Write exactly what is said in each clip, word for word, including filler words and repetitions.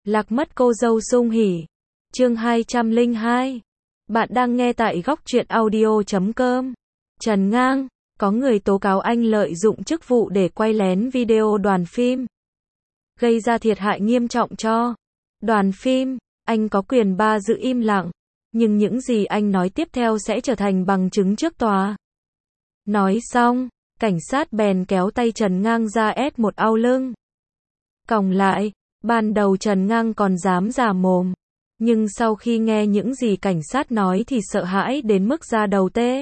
Lạc mất cô dâu sung hỉ. Chương hai trăm lẻ hai. Bạn đang nghe tại góc truyện audio chấm com. Trần Ngang, có người tố cáo anh lợi dụng chức vụ để quay lén video đoàn phim, gây ra thiệt hại nghiêm trọng cho đoàn phim. Anh có quyền ba giữ im lặng, nhưng những gì anh nói tiếp theo sẽ trở thành bằng chứng trước tòa. Nói xong, cảnh sát bèn kéo tay Trần Ngang ra ép một au lưng. Còng lại, ban đầu Trần Ngang còn dám già mồm, nhưng sau khi nghe những gì cảnh sát nói thì sợ hãi đến mức da đầu tê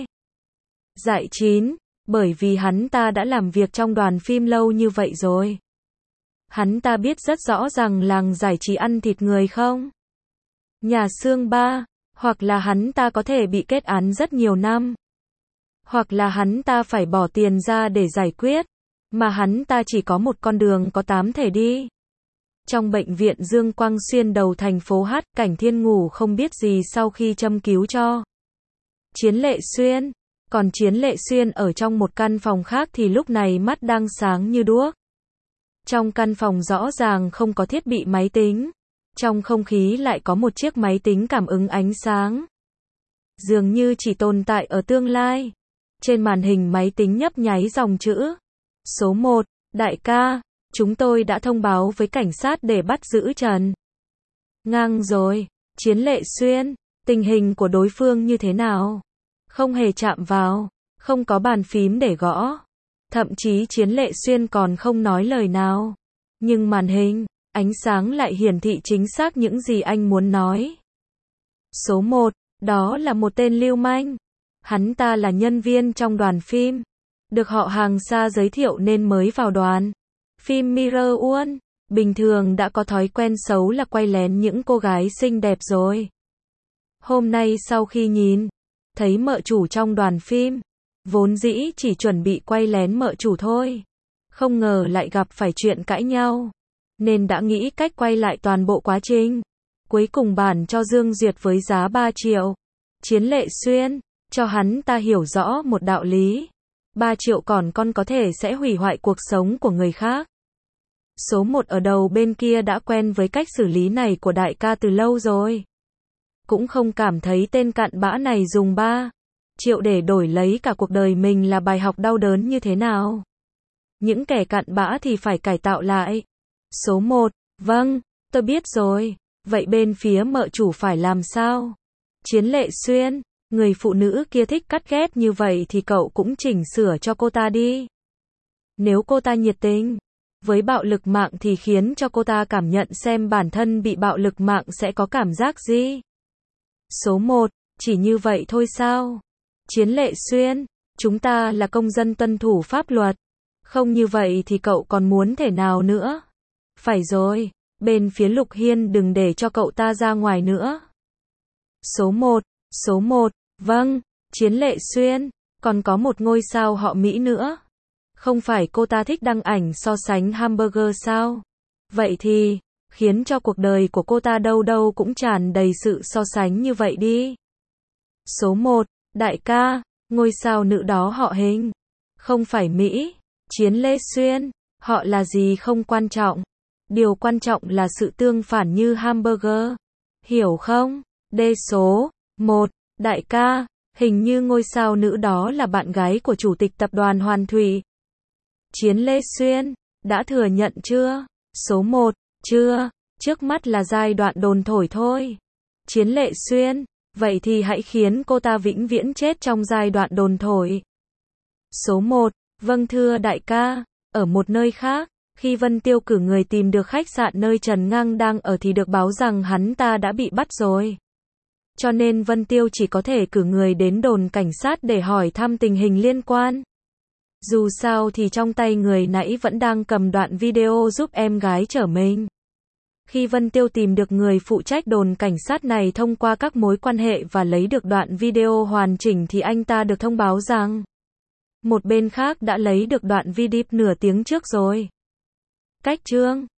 dại chín, bởi vì hắn ta đã làm việc trong đoàn phim lâu như vậy rồi. Hắn ta biết rất rõ rằng làng giải trí ăn thịt người không nhà xương ba, hoặc là hắn ta có thể bị kết án rất nhiều năm, hoặc là hắn ta phải bỏ tiền ra để giải quyết, mà hắn ta chỉ có một con đường có tám thể đi. Trong bệnh viện Dương Quang Xuyên đầu thành phố H, Cảnh Thiên ngủ không biết gì sau khi châm cứu cho Chiến Lệ Xuyên. Còn Chiến Lệ Xuyên ở trong một căn phòng khác thì lúc này mắt đang sáng như đuốc. Trong căn phòng rõ ràng không có thiết bị máy tính. Trong không khí lại có một chiếc máy tính cảm ứng ánh sáng, dường như chỉ tồn tại ở tương lai. Trên màn hình máy tính nhấp nháy dòng chữ. Số một, đại ca, chúng tôi đã thông báo với cảnh sát để bắt giữ Trần Ngang rồi. Chiến Lệ Xuyên, tình hình của đối phương như thế nào? Không hề chạm vào, không có bàn phím để gõ. Thậm chí Chiến Lệ Xuyên còn không nói lời nào. Nhưng màn hình, ánh sáng lại hiển thị chính xác những gì anh muốn nói. Số một, đó là một tên lưu manh. Hắn ta là nhân viên trong đoàn phim, được họ hàng xa giới thiệu nên mới vào đoàn phim Mirror One. Bình thường đã có thói quen xấu là quay lén những cô gái xinh đẹp rồi. Hôm nay sau khi nhìn thấy mợ chủ trong đoàn phim, vốn dĩ chỉ chuẩn bị quay lén mợ chủ thôi, không ngờ lại gặp phải chuyện cãi nhau, nên đã nghĩ cách quay lại toàn bộ quá trình. Cuối cùng bản cho Dương Duyệt với giá ba triệu. Chiến Lệ Xuyên cho hắn ta hiểu rõ một đạo lý. ba triệu còn con có thể sẽ hủy hoại cuộc sống của người khác. Số một ở đầu bên kia đã quen với cách xử lý này của đại ca từ lâu rồi. Cũng không cảm thấy tên cặn bã này dùng ba triệu để đổi lấy cả cuộc đời mình là bài học đau đớn như thế nào. Những kẻ cặn bã thì phải cải tạo lại. Số một, vâng, tôi biết rồi. Vậy bên phía mợ chủ phải làm sao? Chiến Lệ Xuyên, người phụ nữ kia thích cắt ghép như vậy thì cậu cũng chỉnh sửa cho cô ta đi. Nếu cô ta nhiệt tình với bạo lực mạng thì khiến cho cô ta cảm nhận xem bản thân bị bạo lực mạng sẽ có cảm giác gì. Số một, chỉ như vậy thôi sao? Chiến Lệ Xuyên, chúng ta là công dân tuân thủ pháp luật. Không như vậy thì cậu còn muốn thể nào nữa? Phải rồi, bên phía Lục Hiên đừng để cho cậu ta ra ngoài nữa. Số một, số một, vâng, Chiến Lệ Xuyên, còn có một ngôi sao họ Mỹ nữa. Không phải cô ta thích đăng ảnh so sánh hamburger sao? Vậy thì, khiến cho cuộc đời của cô ta đâu đâu cũng tràn đầy sự so sánh như vậy đi. Số một, đại ca, ngôi sao nữ đó họ Hình. Không phải Mỹ. Chiến Lệ Xuyên, họ là gì không quan trọng. Điều quan trọng là sự tương phản như hamburger. Hiểu không? D số một, đại ca, hình như ngôi sao nữ đó là bạn gái của chủ tịch tập đoàn Hoàn Thủy. Chiến Lệ Xuyên, đã thừa nhận chưa? Số một, chưa, trước mắt là giai đoạn đồn thổi thôi. Chiến Lệ Xuyên, vậy thì hãy khiến cô ta vĩnh viễn chết trong giai đoạn đồn thổi. Số một, vâng thưa đại ca. Ở một nơi khác, khi Vân Tiêu cử người tìm được khách sạn nơi Trần Ngang đang ở thì được báo rằng hắn ta đã bị bắt rồi. Cho nên Vân Tiêu chỉ có thể cử người đến đồn cảnh sát để hỏi thăm tình hình liên quan. Dù sao thì trong tay người nãy vẫn đang cầm đoạn video giúp em gái chở mình. Khi Vân Tiêu tìm được người phụ trách đồn cảnh sát này thông qua các mối quan hệ và lấy được đoạn video hoàn chỉnh thì anh ta được thông báo rằng một bên khác đã lấy được đoạn video nửa tiếng trước rồi. Cách chương